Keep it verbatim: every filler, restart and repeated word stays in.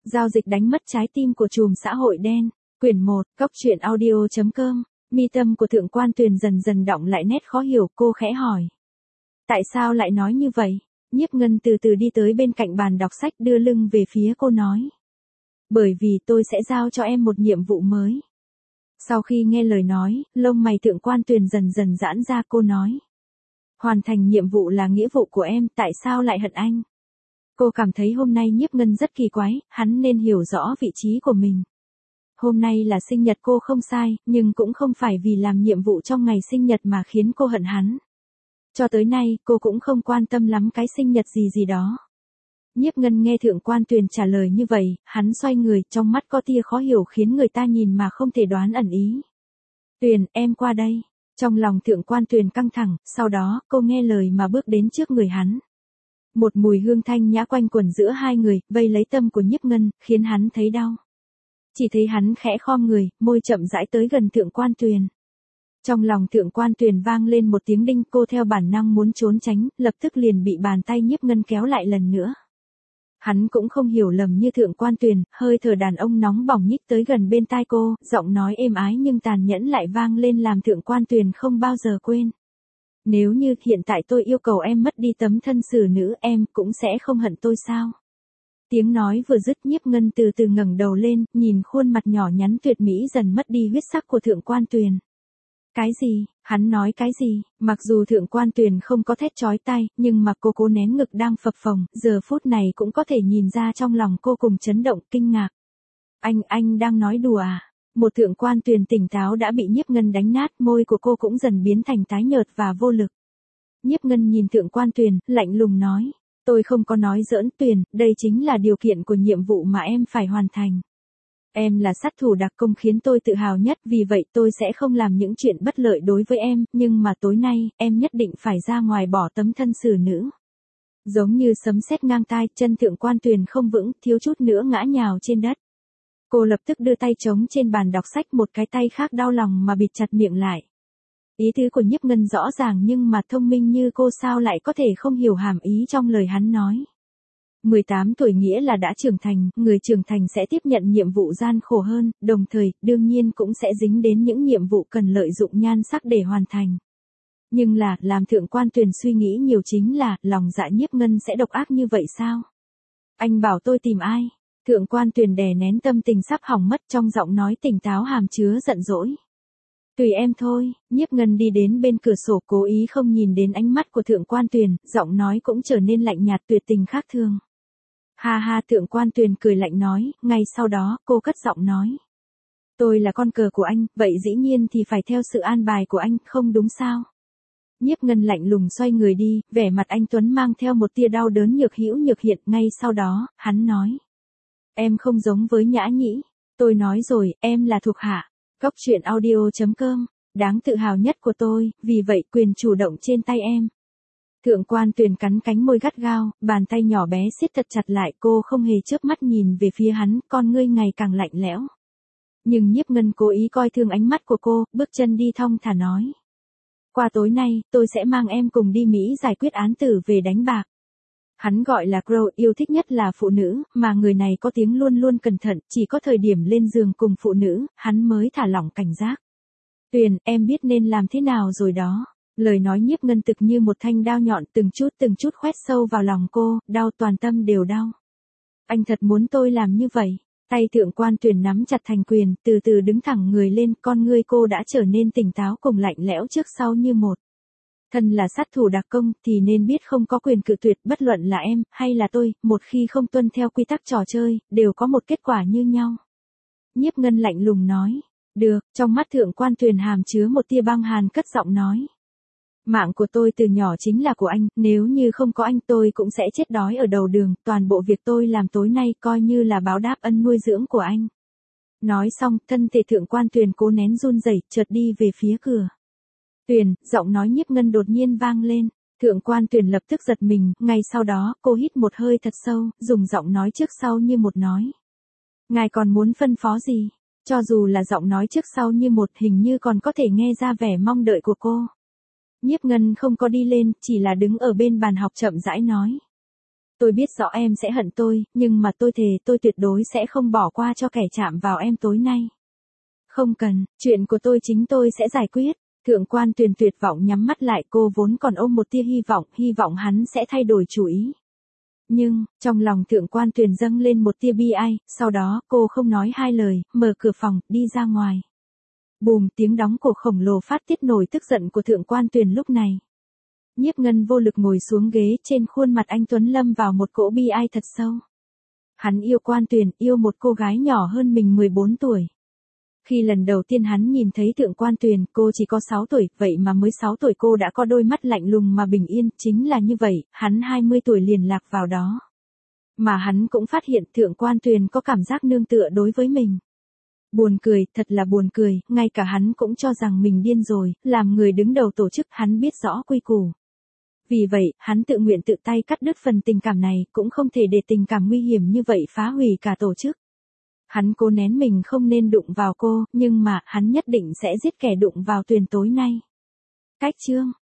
Giao dịch đánh mất trái tim của trùm xã hội đen. Quyển một, Cốc truyện audio chấm com. Mi tâm của Thượng Quan Tuyền dần dần đọng lại nét khó hiểu, cô khẽ hỏi. Tại sao lại nói như vậy? Nhiếp Ngân từ từ đi tới bên cạnh bàn đọc sách, đưa lưng về phía cô nói. Bởi vì tôi sẽ giao cho em một nhiệm vụ mới. Sau khi nghe lời nói, lông mày Thượng Quan Tuyền dần dần giãn ra, cô nói. Hoàn thành nhiệm vụ là nghĩa vụ của em, tại sao lại hận anh? Cô cảm thấy hôm nay Nhiếp Ngân rất kỳ quái, hắn nên hiểu rõ vị trí của mình. Hôm nay là sinh nhật cô không sai, nhưng cũng không phải vì làm nhiệm vụ trong ngày sinh nhật mà khiến cô hận hắn. Cho tới nay, cô cũng không quan tâm lắm cái sinh nhật gì gì đó. Nhiếp Ngân nghe Thượng Quan Tuyền trả lời như vậy, hắn xoay người, trong mắt có tia khó hiểu khiến người ta nhìn mà không thể đoán ẩn ý. Tuyền, em qua đây. Trong lòng Thượng Quan Tuyền căng thẳng, sau đó, cô nghe lời mà bước đến trước người hắn. Một mùi hương thanh nhã quanh quẩn giữa hai người, vây lấy tâm của Nhiếp Ngân, khiến hắn thấy đau. Chỉ thấy hắn khẽ khom người, môi chậm rãi tới gần Thượng Quan Tuyền. Trong lòng Thượng Quan Tuyền vang lên một tiếng đinh, cô theo bản năng muốn trốn tránh, lập tức liền bị bàn tay Nhiếp Ngân kéo lại lần nữa. Hắn cũng không hiểu lầm như Thượng Quan Tuyền, hơi thở đàn ông nóng bỏng nhích tới gần bên tai cô, giọng nói êm ái nhưng tàn nhẫn lại vang lên làm Thượng Quan Tuyền không bao giờ quên. Nếu như hiện tại tôi yêu cầu em mất đi tấm thân xử nữ, em cũng sẽ không hận tôi sao? Tiếng nói vừa dứt, Nhiếp Ngân từ từ ngẩng đầu lên, nhìn khuôn mặt nhỏ nhắn tuyệt mỹ dần mất đi huyết sắc của Thượng Quan Tuyền. Cái gì? Hắn nói cái gì? Mặc dù Thượng Quan Tuyền không có thét chói tai, nhưng mà cô cố nén ngực đang phập phồng, giờ phút này cũng có thể nhìn ra trong lòng cô cùng chấn động, kinh ngạc. Anh, anh đang nói đùa à? Một Thượng Quan Tuyền tỉnh táo đã bị Nhiếp Ngân đánh nát, môi của cô cũng dần biến thành tái nhợt và vô lực. Nhiếp Ngân nhìn Thượng Quan Tuyền, lạnh lùng nói. Tôi không có nói giỡn Tuyền, đây chính là điều kiện của nhiệm vụ mà em phải hoàn thành. Em là sát thủ đặc công khiến tôi tự hào nhất, vì vậy tôi sẽ không làm những chuyện bất lợi đối với em, nhưng mà tối nay, em nhất định phải ra ngoài bỏ tấm thân xử nữ. Giống như sấm sét ngang tai, chân Thượng Quan Tuyền không vững, thiếu chút nữa ngã nhào trên đất. Cô lập tức đưa tay trống trên bàn đọc sách, một cái tay khác đau lòng mà bịt chặt miệng lại. Ý tứ của Nhiếp Ngân rõ ràng nhưng mà thông minh như cô sao lại có thể không hiểu hàm ý trong lời hắn nói. mười tám tuổi nghĩa là đã trưởng thành, người trưởng thành sẽ tiếp nhận nhiệm vụ gian khổ hơn, đồng thời, đương nhiên cũng sẽ dính đến những nhiệm vụ cần lợi dụng nhan sắc để hoàn thành. Nhưng là, làm Thượng Quan Tuyền suy nghĩ nhiều chính là, lòng dạ Nhiếp Ngân sẽ độc ác như vậy sao? Anh bảo tôi tìm ai? Thượng Quan Tuyền đè nén tâm tình sắp hỏng mất, trong giọng nói tỉnh táo hàm chứa giận dỗi. Tùy em thôi. Nhiếp Ngân đi đến bên cửa sổ, cố ý không nhìn đến ánh mắt của Thượng Quan Tuyền, giọng nói cũng trở nên lạnh nhạt tuyệt tình khác thường. Ha ha, Thượng Quan Tuyền cười lạnh nói, ngay sau đó, cô cất giọng nói. Tôi là con cờ của anh, vậy dĩ nhiên thì phải theo sự an bài của anh, không đúng sao? Nhiếp Ngân lạnh lùng xoay người đi, vẻ mặt anh tuấn mang theo một tia đau đớn nhược hữu nhược hiện, ngay sau đó, hắn nói. Em không giống với Nhã Nhĩ. Tôi nói rồi, em là thuộc hạ. Cốc truyện audio chấm com, đáng tự hào nhất của tôi, vì vậy quyền chủ động trên tay em. Thượng Quan Tuyền cắn cánh môi gắt gao, bàn tay nhỏ bé siết thật chặt lại, cô không hề chớp mắt nhìn về phía hắn, con ngươi ngày càng lạnh lẽo. Nhưng Nhiếp Ngân cố ý coi thường ánh mắt của cô, bước chân đi thong thả nói. Qua tối nay, tôi sẽ mang em cùng đi Mỹ giải quyết án tử về đánh bạc. Hắn gọi là Crow, yêu thích nhất là phụ nữ, mà người này có tiếng luôn luôn cẩn thận, chỉ có thời điểm lên giường cùng phụ nữ, hắn mới thả lỏng cảnh giác. Tuyền, em biết nên làm thế nào rồi đó. Lời nói Nhiếp Ngân thực như một thanh đao nhọn, từng chút từng chút khoét sâu vào lòng cô, đau toàn tâm đều đau. Anh thật muốn tôi làm như vậy. Tay Thượng Quan Tuyền nắm chặt thành quyền, từ từ đứng thẳng người lên, con ngươi cô đã trở nên tỉnh táo cùng lạnh lẽo trước sau như một. Thân là sát thủ đặc công, thì nên biết không có quyền cự tuyệt, bất luận là em, hay là tôi, một khi không tuân theo quy tắc trò chơi, đều có một kết quả như nhau. Nhiếp Ngân lạnh lùng nói. Được, trong mắt Thượng Quan Tuyền hàm chứa một tia băng hàn, cất giọng nói. Mạng của tôi từ nhỏ chính là của anh, nếu như không có anh tôi cũng sẽ chết đói ở đầu đường, toàn bộ việc tôi làm tối nay coi như là báo đáp ân nuôi dưỡng của anh. Nói xong, thân thể Thượng Quan Tuyền cố nén run rẩy, chợt đi về phía cửa. Tuyền, giọng nói Nhiếp Ngân đột nhiên vang lên. Thượng Quan Tuyền lập tức giật mình, ngay sau đó, cô hít một hơi thật sâu, dùng giọng nói trước sau như một nói. Ngài còn muốn phân phó gì? Cho dù là giọng nói trước sau như một, hình như còn có thể nghe ra vẻ mong đợi của cô. Nhiếp Ngân không có đi lên, chỉ là đứng ở bên bàn học chậm rãi nói. Tôi biết rõ em sẽ hận tôi, nhưng mà tôi thề tôi tuyệt đối sẽ không bỏ qua cho kẻ chạm vào em tối nay. Không cần, chuyện của tôi chính tôi sẽ giải quyết. Thượng quan Tuyền tuyệt vọng nhắm mắt lại, cô vốn còn ôm một tia hy vọng, hy vọng hắn sẽ thay đổi chủ ý. Nhưng, trong lòng thượng quan Tuyền dâng lên một tia bi ai, sau đó cô không nói hai lời, mở cửa phòng, đi ra ngoài. Bùm, tiếng đóng cổ khổng lồ phát tiết nổi tức giận của thượng quan Tuyền lúc này. Nhiếp Ngân vô lực ngồi xuống ghế, trên khuôn mặt anh Tuấn lâm vào một cỗ bi ai thật sâu. Hắn yêu Quan Tuyền, yêu một cô gái nhỏ hơn mình mười bốn tuổi. Khi lần đầu tiên hắn nhìn thấy thượng quan Tuyền, cô chỉ có sáu tuổi, vậy mà mới sáu tuổi cô đã có đôi mắt lạnh lùng mà bình yên, chính là như vậy, hắn hai mươi tuổi liền lạc vào đó. Mà hắn cũng phát hiện thượng quan Tuyền có cảm giác nương tựa đối với mình. Buồn cười, thật là buồn cười, ngay cả hắn cũng cho rằng mình điên rồi, làm người đứng đầu tổ chức, hắn biết rõ quy củ. Vì vậy, hắn tự nguyện tự tay cắt đứt phần tình cảm này, cũng không thể để tình cảm nguy hiểm như vậy phá hủy cả tổ chức. Hắn cố nén mình không nên đụng vào cô, nhưng mà, hắn nhất định sẽ giết kẻ đụng vào Tuyền tối nay. Cách chương